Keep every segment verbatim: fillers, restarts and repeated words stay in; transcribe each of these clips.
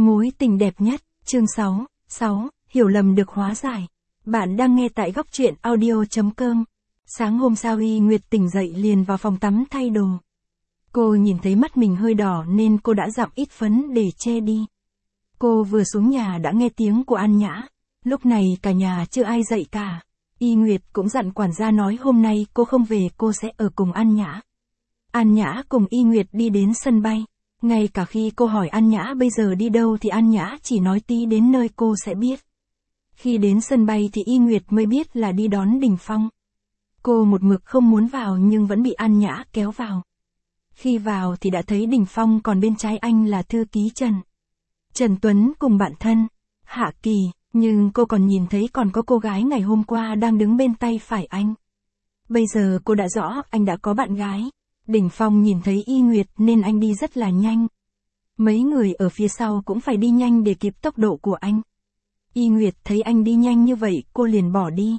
Mối tình đẹp nhất, chương sáu, sáu, hiểu lầm được hóa giải. Bạn đang nghe tại góc truyện audio.com. Sáng hôm sau Y Nguyệt tỉnh dậy liền vào phòng tắm thay đồ. Cô nhìn thấy mắt mình hơi đỏ nên cô đã dặm ít phấn để che đi. Cô vừa xuống nhà đã nghe tiếng của An Nhã. Lúc này cả nhà chưa ai dậy cả. Y Nguyệt cũng dặn quản gia nói hôm nay cô không về cô sẽ ở cùng An Nhã. An Nhã cùng Y Nguyệt đi đến sân bay. Ngay cả khi cô hỏi An Nhã bây giờ đi đâu thì An Nhã chỉ nói tí đến nơi cô sẽ biết. Khi đến sân bay thì Y Nguyệt mới biết là đi đón Đình Phong. Cô một mực không muốn vào nhưng vẫn bị An Nhã kéo vào. Khi vào thì đã thấy Đình Phong còn bên trái anh là thư ký Trần. Trần Tuấn cùng bạn thân, Hạ Kỳ, nhưng cô còn nhìn thấy còn có cô gái ngày hôm qua đang đứng bên tay phải anh. Bây giờ cô đã rõ anh đã có bạn gái. Đình Phong nhìn thấy Y Nguyệt nên anh đi rất là nhanh. Mấy người ở phía sau cũng phải đi nhanh để kịp tốc độ của anh. Y Nguyệt thấy anh đi nhanh như vậy cô liền bỏ đi.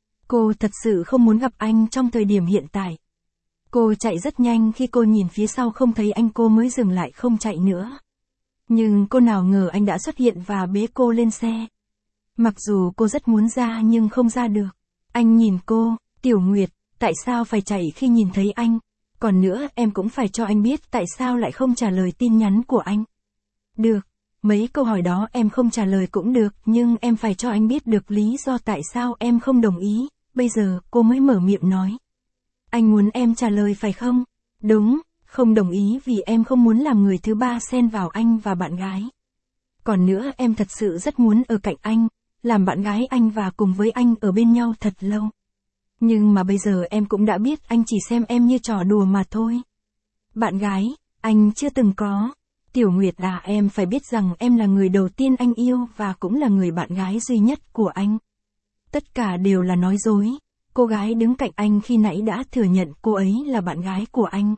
Cô thật sự không muốn gặp anh trong thời điểm hiện tại. Cô chạy rất nhanh khi cô nhìn phía sau không thấy anh cô mới dừng lại không chạy nữa. Nhưng cô nào ngờ anh đã xuất hiện và bế cô lên xe. Mặc dù cô rất muốn ra nhưng không ra được. Anh nhìn cô, Tiểu Nguyệt, tại sao phải chạy khi nhìn thấy anh? Còn nữa em cũng phải cho anh biết tại sao lại không trả lời tin nhắn của anh. Được, mấy câu hỏi đó em không trả lời cũng được nhưng em phải cho anh biết được lý do tại sao em không đồng ý. Bây giờ cô mới mở miệng nói. Anh muốn em trả lời phải không? Đúng, không đồng ý vì em không muốn làm người thứ ba xen vào anh và bạn gái. Còn nữa em thật sự rất muốn ở cạnh anh, làm bạn gái anh và cùng với anh ở bên nhau thật lâu. Nhưng mà bây giờ em cũng đã biết anh chỉ xem em như trò đùa mà thôi. Bạn gái, anh chưa từng có. Tiểu Nguyệt à, em phải biết rằng em là người đầu tiên anh yêu và cũng là người bạn gái duy nhất của anh. Tất cả đều là nói dối. Cô gái đứng cạnh anh khi nãy đã thừa nhận cô ấy là bạn gái của anh.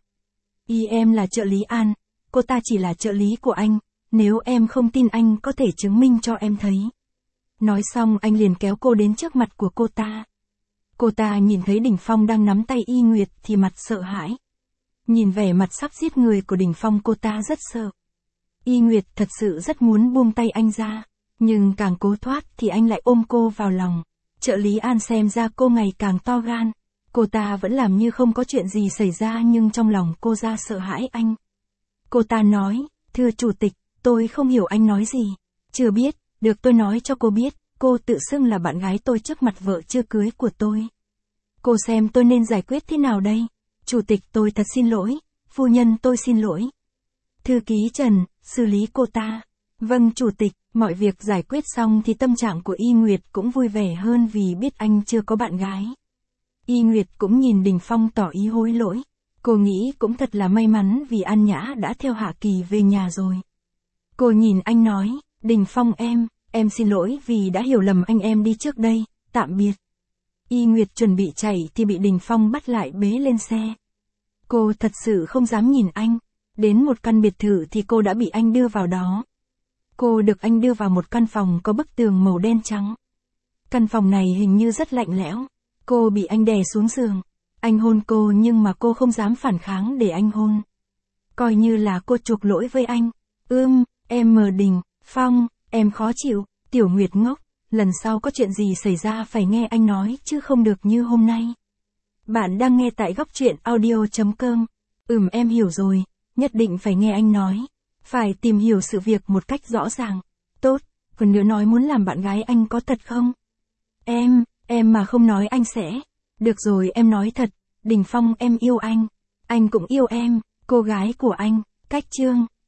Y em là trợ lý An, cô ta chỉ là trợ lý của anh, nếu em không tin anh có thể chứng minh cho em thấy. Nói xong anh liền kéo cô đến trước mặt của cô ta. Cô ta nhìn thấy Đình Phong đang nắm tay Y Nguyệt thì mặt sợ hãi. Nhìn vẻ mặt sắp giết người của Đình Phong cô ta rất sợ. Y Nguyệt thật sự rất muốn buông tay anh ra, nhưng càng cố thoát thì anh lại ôm cô vào lòng. Trợ lý An xem ra cô ngày càng to gan. Cô ta vẫn làm như không có chuyện gì xảy ra nhưng trong lòng cô ra sợ hãi anh. Cô ta nói, thưa chủ tịch, tôi không hiểu anh nói gì. Chưa biết, được tôi nói cho cô biết, cô tự xưng là bạn gái tôi trước mặt vợ chưa cưới của tôi. Cô xem tôi nên giải quyết thế nào đây? Chủ tịch tôi thật xin lỗi, phu nhân tôi xin lỗi. Thư ký Trần, xử lý cô ta. Vâng chủ tịch, mọi việc giải quyết xong thì tâm trạng của Y Nguyệt cũng vui vẻ hơn vì biết anh chưa có bạn gái. Y Nguyệt cũng nhìn Đình Phong tỏ ý hối lỗi. Cô nghĩ cũng thật là may mắn vì An Nhã đã theo Hạ Kỳ về nhà rồi. Cô nhìn anh nói, Đình Phong em, em xin lỗi vì đã hiểu lầm anh em đi trước đây, tạm biệt. Y Nguyệt chuẩn bị chạy thì bị Đình Phong bắt lại bế lên xe. Cô thật sự không dám nhìn anh. Đến một căn biệt thự thì cô đã bị anh đưa vào đó. Cô được anh đưa vào một căn phòng có bức tường màu đen trắng. Căn phòng này hình như rất lạnh lẽo. Cô bị anh đè xuống giường. Anh hôn cô nhưng mà cô không dám phản kháng để anh hôn. Coi như là cô chuộc lỗi với anh. Ưm, em mờ Đình Phong, em khó chịu, Tiểu Nguyệt ngốc. Lần sau có chuyện gì xảy ra phải nghe anh nói chứ không được như hôm nay. Bạn đang nghe tại góc truyện audio.com. Ừm em hiểu rồi, nhất định phải nghe anh nói. Phải tìm hiểu sự việc một cách rõ ràng. Tốt, còn nữa nói muốn làm bạn gái anh có thật không? Em, em mà không nói anh sẽ. Được rồi em nói thật, Đình Phong em yêu anh. Anh cũng yêu em, cô gái của anh. Cách chương,